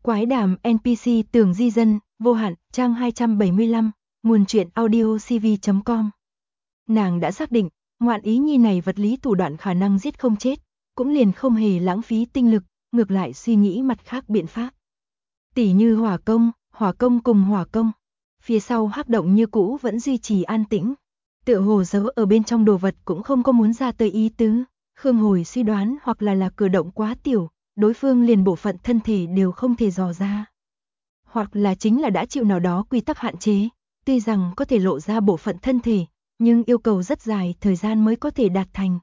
Quái đàm NPC Tường Di Dân, vô hạn, trang 275, nguồn truyện audiocv.com. Nàng đã xác định, ngoạn ý nhi này vật lý thủ đoạn khả năng giết không chết, cũng liền không hề lãng phí tinh lực, ngược lại suy nghĩ mặt khác biện pháp. Tỉ như hỏa công cùng hỏa công. Phía sau hắc động như cũ vẫn duy trì an tĩnh. Tựa hồ giấu ở bên trong đồ vật cũng không có muốn ra tới ý tứ. Khương Hồi suy đoán hoặc là cửa động quá tiểu, đối phương liền bộ phận thân thể đều không thể dò ra. Hoặc là chính là đã chịu nào đó quy tắc hạn chế, tuy rằng có thể lộ ra bộ phận thân thể, nhưng yêu cầu rất dài thời gian mới có thể đạt thành.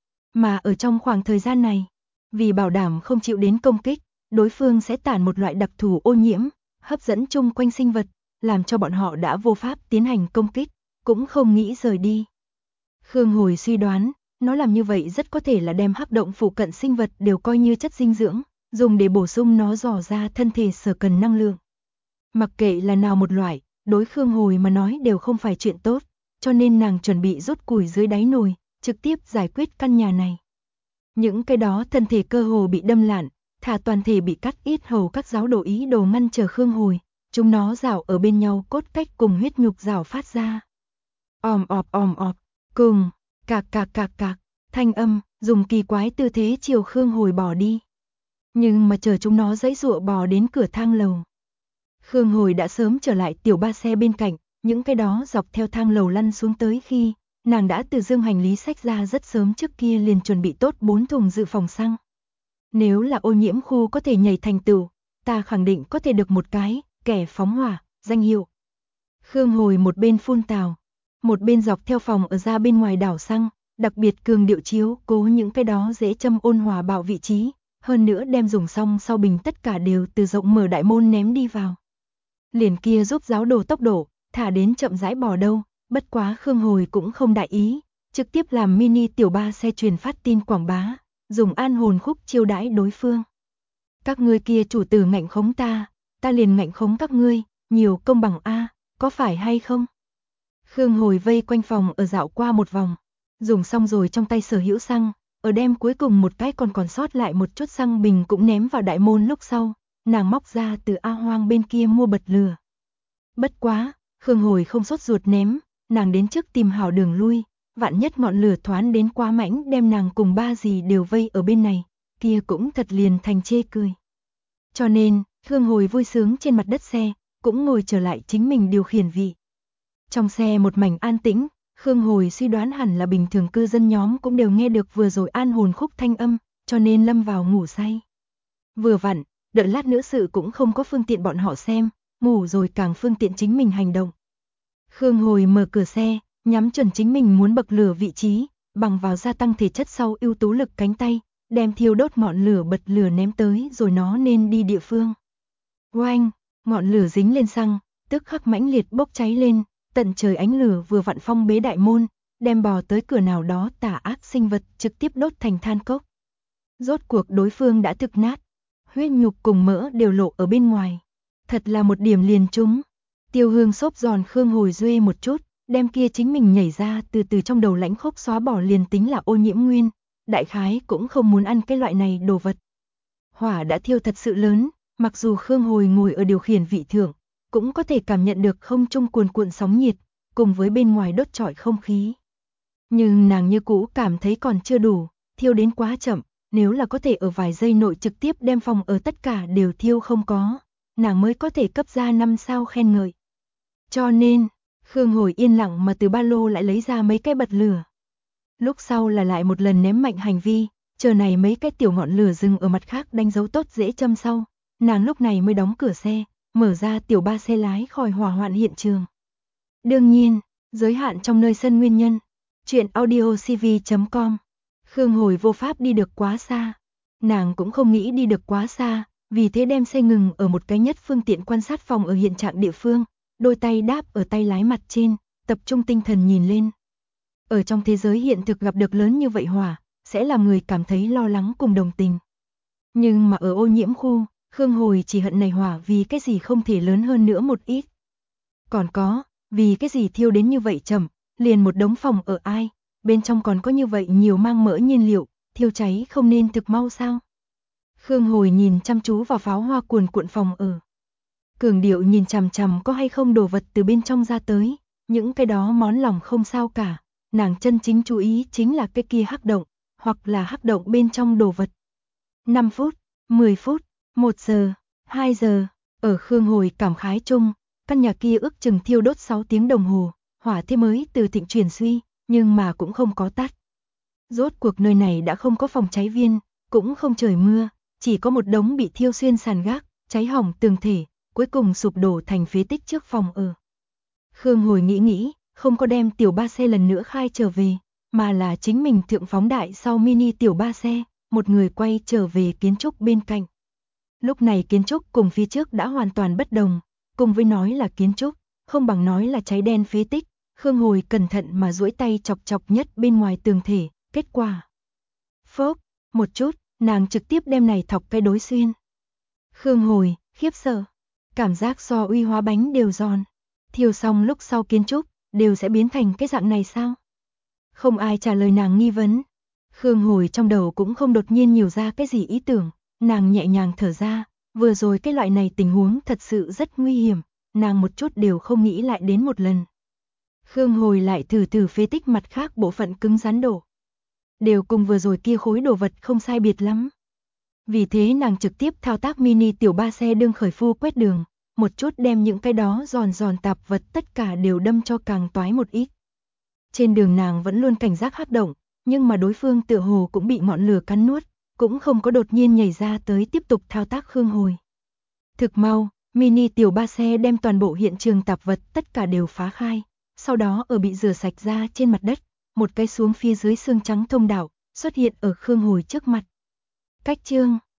Mà ở trong khoảng thời gian này, vì bảo đảm không chịu đến công kích, đối phương sẽ tản một loại đặc thù ô nhiễm, hấp dẫn chung quanh sinh vật, làm cho bọn họ đã vô pháp tiến hành công kích, cũng không nghĩ rời đi. Khương Hồi suy đoán, nó làm như vậy rất có thể là đem hắc động phụ cận sinh vật đều coi như chất dinh dưỡng, dùng để bổ sung nó dò ra thân thể sở cần năng lượng. Mặc kệ là nào một loại, đối Khương Hồi mà nói đều không phải chuyện tốt, cho nên nàng chuẩn bị rút củi dưới đáy nồi, trực tiếp giải quyết căn nhà này. Những cái đó thân thể cơ hồ bị đâm lạn, thả toàn thể bị cắt ít hầu các giáo đồ ý đồ ngăn trở Khương Hồi, chúng nó rảo ở bên nhau cốt cách cùng huyết nhục rảo phát ra. Om ọp, cùng, cạc, thanh âm, dùng kỳ quái tư thế chiều Khương Hồi bỏ đi. Nhưng mà chờ chúng nó giãy giụa bò đến cửa thang lầu. Khương Hồi đã sớm trở lại tiểu ba xe bên cạnh, những cái đó dọc theo thang lầu lăn xuống tới khi, nàng đã từ dương hành lý xách ra rất sớm trước kia liền chuẩn bị tốt 4 thùng dự phòng xăng. Nếu là ô nhiễm khu có thể nhảy thành tựu, ta khẳng định có thể được một cái, kẻ phóng hỏa, danh hiệu. Khương Hồi một bên phun tào, một bên dọc theo phòng ở ra bên ngoài đảo xăng, đặc biệt cường điệu chiếu cố những cái đó dễ châm ôn hòa bảo vị trí, hơn nữa đem dùng xong sau bình tất cả đều từ rộng mở đại môn ném đi vào. Liền kia giúp giáo đồ tốc độ, thả đến chậm rãi bò đâu, bất quá Khương Hồi cũng không đại ý, trực tiếp làm mini tiểu ba xe truyền phát tin quảng bá, dùng an hồn khúc chiêu đãi đối phương. Các ngươi kia chủ tử ngạnh khống ta liền ngạnh khống các ngươi, nhiều công bằng a, có phải hay không? Khương Hồi vây quanh phòng ở dạo qua một vòng, dùng xong rồi trong tay sở hữu xăng, ở đem cuối cùng một cái còn sót lại một chút xăng bình cũng ném vào đại môn lúc sau, nàng móc ra từ A Hoang bên kia mua bật lửa. Bất quá, Khương Hồi không sốt ruột ném, nàng đến trước tìm hảo đường lui, vạn nhất ngọn lửa thoán đến quá mãnh đem nàng cùng ba dì đều vây ở bên này, kia cũng thật liền thành chê cười. Cho nên, Khương Hồi vui sướng trên mặt đất xe, cũng ngồi trở lại chính mình điều khiển vị. Trong xe một mảnh an tĩnh, Khương Hồi suy đoán hẳn là bình thường cư dân nhóm cũng đều nghe được vừa rồi an hồn khúc thanh âm, cho nên lâm vào ngủ say. Vừa vặn, đợi lát nữa sự cũng không có phương tiện bọn họ xem, ngủ rồi càng phương tiện chính mình hành động. Khương Hồi mở cửa xe, nhắm chuẩn chính mình muốn bậc lửa vị trí, bằng vào gia tăng thể chất sau ưu tú lực cánh tay, đem thiêu đốt ngọn lửa bật lửa ném tới rồi nó nên đi địa phương. Oanh, ngọn lửa dính lên xăng, tức khắc mãnh liệt bốc cháy lên, tận trời ánh lửa vừa vặn phong bế đại môn, đem bò tới cửa nào đó tà ác sinh vật trực tiếp đốt thành than cốc. Rốt cuộc đối phương đã thực nát, huyết nhục cùng mỡ đều lộ ở bên ngoài. Thật là một điểm liền trúng. Tiêu Hương xốp giòn Khương Hồi duê một chút, đem kia chính mình nhảy ra từ trong đầu lãnh khốc xóa bỏ liền tính là ô nhiễm nguyên, đại khái cũng không muốn ăn cái loại này đồ vật. Hỏa đã thiêu thật sự lớn, mặc dù Khương Hồi ngồi ở điều khiển vị thượng, cũng có thể cảm nhận được không trung cuồn cuộn sóng nhiệt, cùng với bên ngoài đốt trọi không khí. Nhưng nàng như cũ cảm thấy còn chưa đủ, thiêu đến quá chậm, nếu là có thể ở vài giây nội trực tiếp đem phòng ở tất cả đều thiêu không có, nàng mới có thể cấp ra 5 sao khen ngợi. Cho nên, Khương Hồi yên lặng mà từ ba lô lại lấy ra mấy cái bật lửa. Lúc sau là lại một lần ném mạnh hành vi, chờ này mấy cái tiểu ngọn lửa dừng ở mặt khác đánh dấu tốt dễ châm sau, nàng lúc này mới đóng cửa xe, mở ra tiểu ba xe lái khỏi hỏa hoạn hiện trường. Đương nhiên, giới hạn trong nơi sân nguyên nhân. Chuyện audiocv.com. Khương Hồi vô pháp đi được quá xa. Nàng cũng không nghĩ đi được quá xa, vì thế đem xe ngừng ở một cái nhất phương tiện quan sát phòng ở hiện trạng địa phương, đôi tay đáp ở tay lái mặt trên, tập trung tinh thần nhìn lên. Ở trong thế giới hiện thực gặp được lớn như vậy hỏa, sẽ làm người cảm thấy lo lắng cùng đồng tình. Nhưng mà ở ô nhiễm khu, Khương Hồi chỉ hận này hỏa vì cái gì không thể lớn hơn nữa một ít. Còn có, vì cái gì thiêu đến như vậy chậm, liền một đống phòng ở ai, bên trong còn có như vậy nhiều mang mỡ nhiên liệu, thiêu cháy không nên thực mau sao? Khương Hồi nhìn chăm chú vào pháo hoa cuồn cuộn phòng ở. Cường điệu nhìn chằm chằm có hay không đồ vật từ bên trong ra tới, những cái đó món lòng không sao cả, nàng chân chính chú ý chính là cái kia hắc động, hoặc là hắc động bên trong đồ vật. 5 phút, 10 phút, 1 giờ, 2 giờ, ở Khương Hồi cảm khái chung, căn nhà kia ước chừng thiêu đốt 6 tiếng đồng hồ, hỏa thế mới từ thịnh chuyển suy, nhưng mà cũng không có tắt. Rốt cuộc nơi này đã không có phòng cháy viên, cũng không trời mưa, chỉ có một đống bị thiêu xuyên sàn gác, cháy hỏng tường thể, cuối cùng sụp đổ thành phế tích trước phòng ở. Khương Hồi nghĩ, không có đem tiểu ba xe lần nữa khai trở về, mà là chính mình thượng phóng đại sau mini tiểu ba xe, một người quay trở về kiến trúc bên cạnh. Lúc này kiến trúc cùng phía trước đã hoàn toàn bất đồng, cùng với nói là kiến trúc, không bằng nói là cháy đen phế tích. Khương Hồi cẩn thận mà duỗi tay chọc chọc nhất bên ngoài tường thể, kết quả. Phốc, một chút, nàng trực tiếp đem này thọc cái đối xuyên. Khương Hồi, khiếp sợ, cảm giác so uy hóa bánh đều giòn. Thiêu xong lúc sau kiến trúc, đều sẽ biến thành cái dạng này sao? Không ai trả lời nàng nghi vấn. Khương Hồi trong đầu cũng không đột nhiên nhiều ra cái gì ý tưởng, nàng nhẹ nhàng thở ra, vừa rồi cái loại này tình huống thật sự rất nguy hiểm, nàng một chút đều không nghĩ lại đến một lần. Khương Hồi lại thử phế tích mặt khác bộ phận cứng rắn đổ. Đều cùng vừa rồi kia khối đồ vật không sai biệt lắm. Vì thế nàng trực tiếp thao tác mini tiểu ba xe đương khởi phu quét đường, một chút đem những cái đó giòn tạp vật tất cả đều đâm cho càng toái một ít. Trên đường nàng vẫn luôn cảnh giác hắc động, nhưng mà đối phương tựa hồ cũng bị ngọn lửa cắn nuốt, cũng không có đột nhiên nhảy ra tới tiếp tục thao tác Khương Hồi. Thực mau, mini tiểu ba xe đem toàn bộ hiện trường tạp vật tất cả đều phá khai, sau đó ở bị rửa sạch ra trên mặt đất, một cái xuống phía dưới xương trắng thông đạo, xuất hiện ở Khương Hồi trước mặt. Cách chương